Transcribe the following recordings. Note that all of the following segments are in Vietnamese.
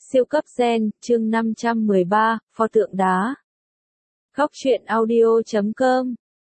Siêu cấp gen, chương 513, pho tượng đá. Góc truyện audio.com.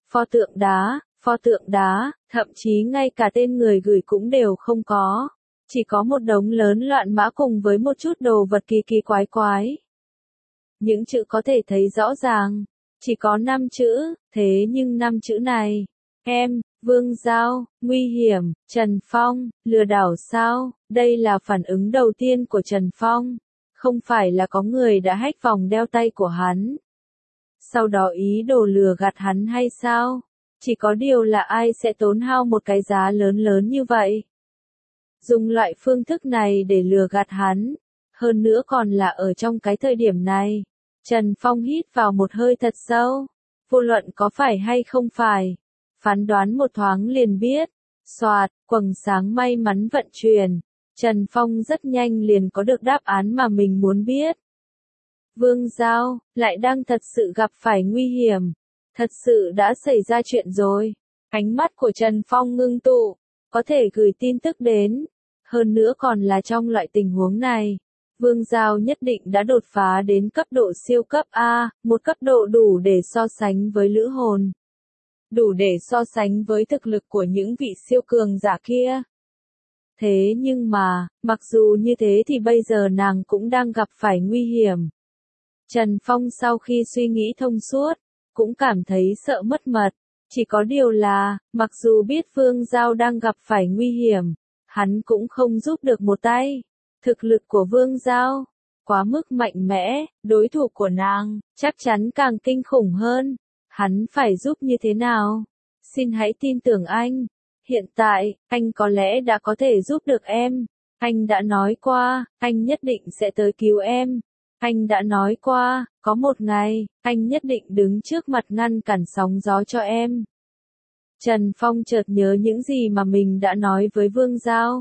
Pho tượng đá, thậm chí ngay cả tên người gửi cũng đều không có. Chỉ có một đống lớn loạn mã cùng với một chút đồ vật kỳ kỳ quái quái. Những chữ có thể thấy rõ ràng, chỉ có 5 chữ, thế nhưng 5 chữ này. Em, Vương Giao, nguy hiểm, Trần Phong, lừa đảo sao? Đây là phản ứng đầu tiên của Trần Phong. Không phải là có người đã hack vòng đeo tay của hắn. Sau đó ý đồ lừa gạt hắn hay sao? Chỉ có điều là ai sẽ tốn hao một cái giá lớn lớn như vậy? Dùng loại phương thức này để lừa gạt hắn. Hơn nữa còn là ở trong cái thời điểm này. Trần Phong hít vào một hơi thật sâu. Vô luận có phải hay không phải. Phán đoán một thoáng liền biết. Soạt, quầng sáng may mắn vận chuyển. Trần Phong rất nhanh liền có được đáp án mà mình muốn biết. Vương Giao, lại đang thật sự gặp phải nguy hiểm. Thật sự đã xảy ra chuyện rồi. Ánh mắt của Trần Phong ngưng tụ. Có thể gửi tin tức đến. Hơn nữa còn là trong loại tình huống này. Vương Giao nhất định đã đột phá đến cấp độ siêu cấp A, một cấp độ đủ để so sánh với lữ hồn. Đủ để so sánh với thực lực của những vị siêu cường giả kia. Thế nhưng mà, mặc dù như thế thì bây giờ nàng cũng đang gặp phải nguy hiểm. Trần Phong sau khi suy nghĩ thông suốt, cũng cảm thấy sợ mất mật. Chỉ có điều là, mặc dù biết Vương Giao đang gặp phải nguy hiểm, hắn cũng không giúp được một tay. Thực lực của Vương Giao, quá mức mạnh mẽ, đối thủ của nàng, chắc chắn càng kinh khủng hơn. Hắn phải giúp như thế nào? Xin hãy tin tưởng anh. Hiện tại, anh có lẽ đã có thể giúp được em. Anh đã nói qua, anh nhất định sẽ tới cứu em. Anh đã nói qua, có một ngày, anh nhất định đứng trước mặt ngăn cản sóng gió cho em. Trần Phong chợt nhớ những gì mà mình đã nói với Vương Giao.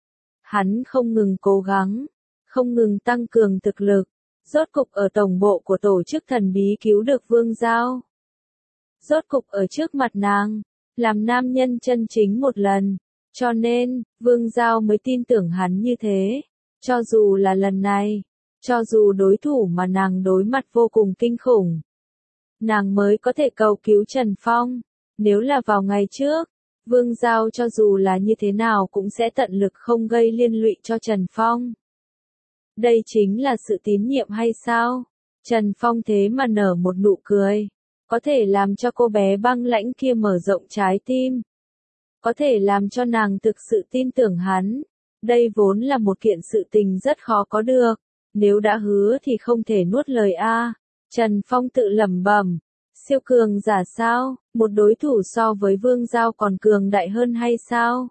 Hắn không ngừng cố gắng, không ngừng tăng cường thực lực, rốt cục ở tổng bộ của tổ chức thần bí cứu được Vương Giao. Rốt cục ở trước mặt nàng, làm nam nhân chân chính một lần, cho nên, Vương Giao mới tin tưởng hắn như thế. Cho dù là lần này, cho dù đối thủ mà nàng đối mặt vô cùng kinh khủng, nàng mới có thể cầu cứu Trần Phong. Nếu là vào ngày trước, Vương Giao cho dù là như thế nào cũng sẽ tận lực không gây liên lụy cho Trần Phong. Đây chính là sự tín nhiệm hay sao? Trần Phong thế mà nở một nụ cười. Có thể làm cho cô bé băng lãnh kia mở rộng trái tim. Có thể làm cho nàng thực sự tin tưởng hắn. Đây vốn là một kiện sự tình rất khó có được. Nếu đã hứa thì không thể nuốt lời a. Trần Phong tự lẩm bẩm. Siêu cường giả sao? Một đối thủ so với Vương Giao còn cường đại hơn hay sao?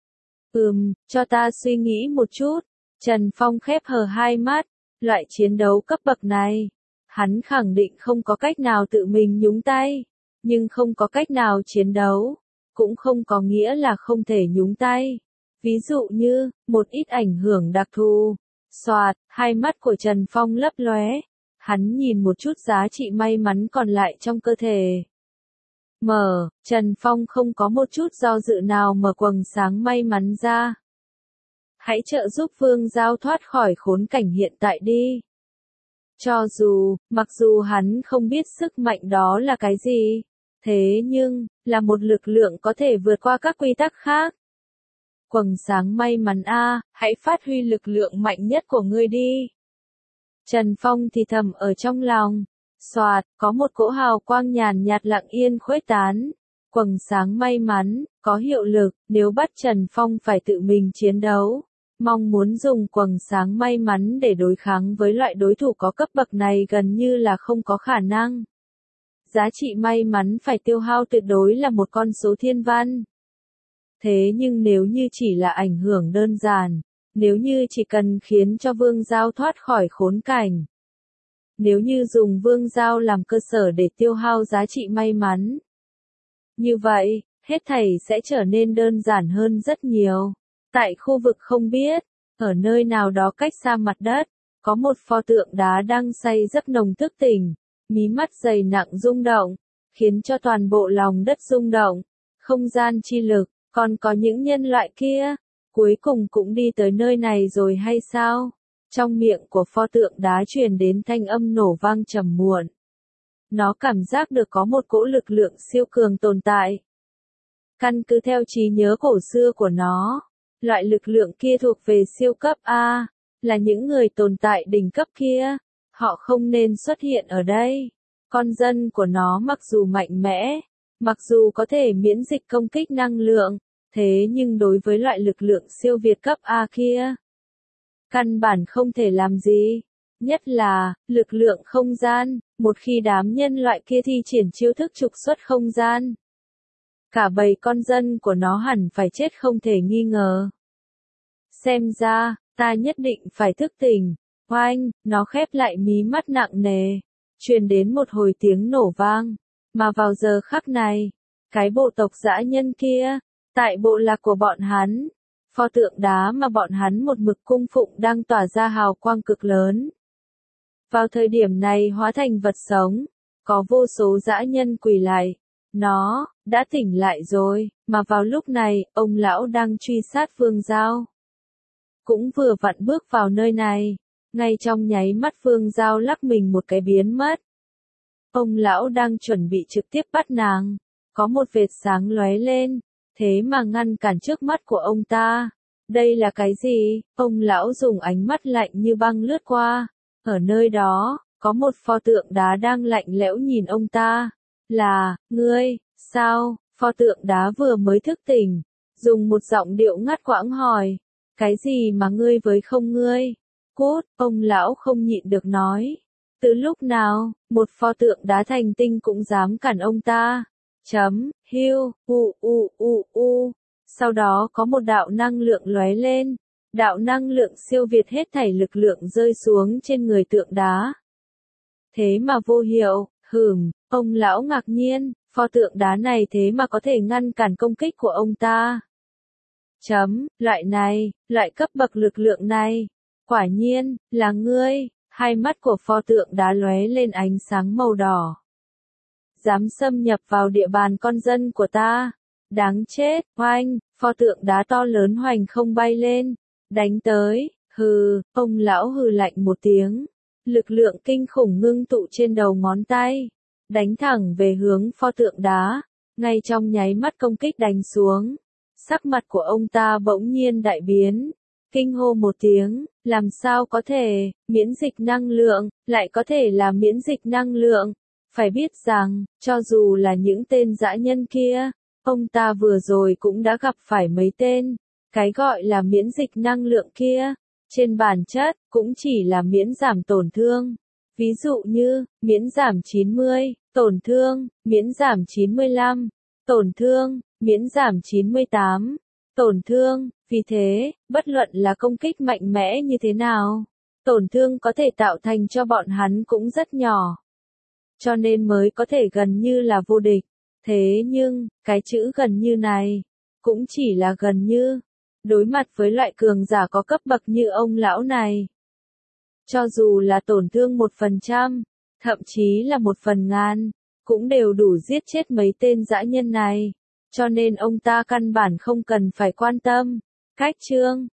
Cho ta suy nghĩ một chút. Trần Phong khép hờ hai mắt. Loại chiến đấu cấp bậc này, hắn khẳng định không có cách nào tự mình nhúng tay. Nhưng không có cách nào chiến đấu, cũng không có nghĩa là không thể nhúng tay. Ví dụ như, một ít ảnh hưởng đặc thù. Soạt, hai mắt của Trần Phong lấp lóe. Hắn nhìn một chút giá trị may mắn còn lại trong cơ thể. Trần Phong không có một chút do dự nào mở quầng sáng may mắn ra. Hãy trợ giúp Vương Giao thoát khỏi khốn cảnh hiện tại đi. Mặc dù hắn không biết sức mạnh đó là cái gì, thế nhưng, là một lực lượng có thể vượt qua các quy tắc khác. Quầng sáng may mắn a, hãy phát huy lực lượng mạnh nhất của ngươi đi. Trần Phong thì thầm ở trong lòng. Soạt, có một cỗ hào quang nhàn nhạt lặng yên khuếch tán. Quầng sáng may mắn, có hiệu lực, nếu bắt Trần Phong phải tự mình chiến đấu. Mong muốn dùng quầng sáng may mắn để đối kháng với loại đối thủ có cấp bậc này gần như là không có khả năng. Giá trị may mắn phải tiêu hao tuyệt đối là một con số thiên văn. Thế nhưng nếu như chỉ là ảnh hưởng đơn giản, nếu như chỉ cần khiến cho Vương Giao thoát khỏi khốn cảnh, nếu như dùng Vương Giao làm cơ sở để tiêu hao giá trị may mắn, như vậy, hết thảy sẽ trở nên đơn giản hơn rất nhiều. Tại khu vực không biết, ở nơi nào đó cách xa mặt đất, có một pho tượng đá đang say giấc nồng thức tỉnh, mí mắt dày nặng rung động, khiến cho toàn bộ lòng đất rung động, không gian chi lực, còn có những nhân loại kia, cuối cùng cũng đi tới nơi này rồi hay sao? Trong miệng của pho tượng đá truyền đến thanh âm nổ vang trầm muộn. Nó cảm giác được có một cỗ lực lượng siêu cường tồn tại. Căn cứ theo trí nhớ cổ xưa của nó, loại lực lượng kia thuộc về siêu cấp A, là những người tồn tại đỉnh cấp kia. Họ không nên xuất hiện ở đây. Con dân của nó mặc dù mạnh mẽ, mặc dù có thể miễn dịch công kích năng lượng, thế nhưng đối với loại lực lượng siêu việt cấp A kia, căn bản không thể làm gì. Nhất là, lực lượng không gian, một khi đám nhân loại kia thi triển chiêu thức trục xuất không gian, cả bầy con dân của nó hẳn phải chết không thể nghi ngờ. Xem ra, ta nhất định phải thức tỉnh. Oanh, nó khép lại mí mắt nặng nề, truyền đến một hồi tiếng nổ vang. Mà vào giờ khắc này, cái bộ tộc dã nhân kia, tại bộ lạc của bọn hắn, pho tượng đá mà bọn hắn một mực cung phụng đang tỏa ra hào quang cực lớn. Vào thời điểm này hóa thành vật sống, có vô số dã nhân quỳ lại. Nó đã tỉnh lại rồi, mà vào lúc này, ông lão đang truy sát Phương Giao cũng vừa vặn bước vào nơi này. Ngay trong nháy mắt Phương Giao lắc mình một cái biến mất. Ông lão đang chuẩn bị trực tiếp bắt nàng, có một vệt sáng lóe lên, thế mà ngăn cản trước mắt của ông ta. Đây là cái gì? Ông lão dùng ánh mắt lạnh như băng lướt qua. Ở nơi đó, có một pho tượng đá đang lạnh lẽo nhìn ông ta. Là, ngươi, sao? Pho tượng đá vừa mới thức tỉnh, dùng một giọng điệu ngắt quãng hỏi. Cái gì mà ngươi với không ngươi? Cút, ông lão không nhịn được nói. Từ lúc nào, một pho tượng đá thành tinh cũng dám cản ông ta? Hiu, Sau đó có một đạo năng lượng lóe lên. Đạo năng lượng siêu việt hết thảy lực lượng rơi xuống trên người tượng đá. Thế mà vô hiệu, ông lão ngạc nhiên, pho tượng đá này thế mà có thể ngăn cản công kích của ông ta. Loại cấp bậc lực lượng này, quả nhiên, là ngươi. Hai mắt của pho tượng đá lóe lên ánh sáng màu đỏ. Dám xâm nhập vào địa bàn con dân của ta. Đáng chết, oanh, pho tượng đá to lớn hoành không bay lên, đánh tới, ông lão hừ lạnh một tiếng. Lực lượng kinh khủng ngưng tụ trên đầu ngón tay, đánh thẳng về hướng pho tượng đá, ngay trong nháy mắt công kích đánh xuống. Sắc mặt của ông ta bỗng nhiên đại biến, kinh hô một tiếng, làm sao có thể, miễn dịch năng lượng, lại có thể là miễn dịch năng lượng. Phải biết rằng, cho dù là những tên dã nhân kia, ông ta vừa rồi cũng đã gặp phải mấy tên. Cái gọi là miễn dịch năng lượng kia, trên bản chất, cũng chỉ là miễn giảm tổn thương. Ví dụ như, miễn giảm 90, tổn thương, miễn giảm 95, tổn thương, miễn giảm 98, tổn thương. Vì thế, bất luận là công kích mạnh mẽ như thế nào, tổn thương có thể tạo thành cho bọn hắn cũng rất nhỏ. Cho nên mới có thể gần như là vô địch. Thế nhưng, cái chữ gần như này, cũng chỉ là gần như. Đối mặt với loại cường giả có cấp bậc như ông lão này, cho dù là tổn thương 1%, thậm chí là 1/1000, cũng đều đủ giết chết mấy tên dã nhân này. Cho nên ông ta căn bản không cần phải quan tâm. Cách chương